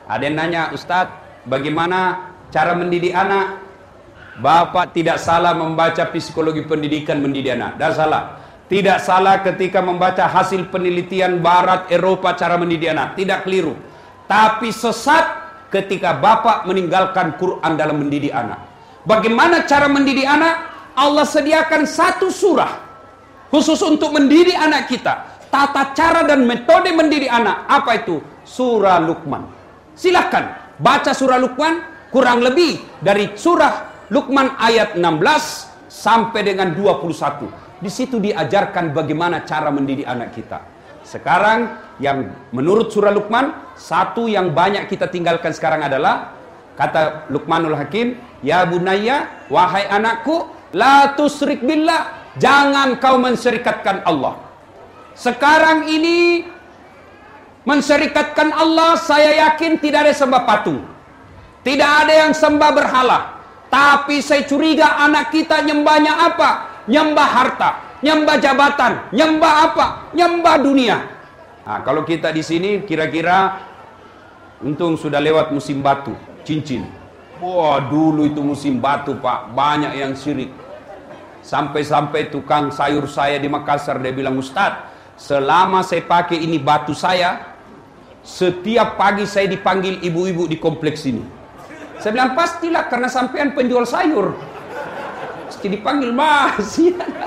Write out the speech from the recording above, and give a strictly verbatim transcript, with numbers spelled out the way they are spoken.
Ada yang nanya, Ustadz, bagaimana cara mendidik anak? Bapak tidak salah membaca psikologi pendidikan mendidik anak. Tidak salah. Tidak salah ketika membaca hasil penelitian Barat, Eropa cara mendidik anak. Tidak keliru. Tapi sesat ketika Bapak meninggalkan Quran dalam mendidik anak. Bagaimana cara mendidik anak? Allah sediakan satu surah khusus untuk mendidik anak kita. Tata cara dan metode mendidik anak. Apa itu? Surah Luqman. Silakan baca surah Luqman, kurang lebih dari surah Luqman ayat enam belas sampai dengan dua puluh satu. Di situ diajarkan bagaimana cara mendidik anak kita. Sekarang yang menurut surah Luqman, satu yang banyak kita tinggalkan sekarang adalah kata Luqmanul Hakim, ya bunayya, wahai anakku, la tusyrik billah, jangan kau mensyirikatkan Allah. Sekarang ini mensyirikatkan Allah, saya yakin tidak ada sembah patung, tidak ada yang sembah berhala. Tapi saya curiga anak kita nyembahnya apa? Nyembah harta, nyembah jabatan, nyembah apa? Nyembah dunia. Nah, kalau kita di sini kira-kira untung sudah lewat musim batu, cincin. Wah, dulu itu musim batu, Pak, banyak yang syirik. Sampai-sampai tukang sayur saya di Makassar dia bilang, Ustadz, selama saya pakai ini batu saya, setiap pagi saya dipanggil ibu-ibu di kompleks ini. Saya bilang, pastilah karena sampean penjual sayur. Pasti dipanggil, mas.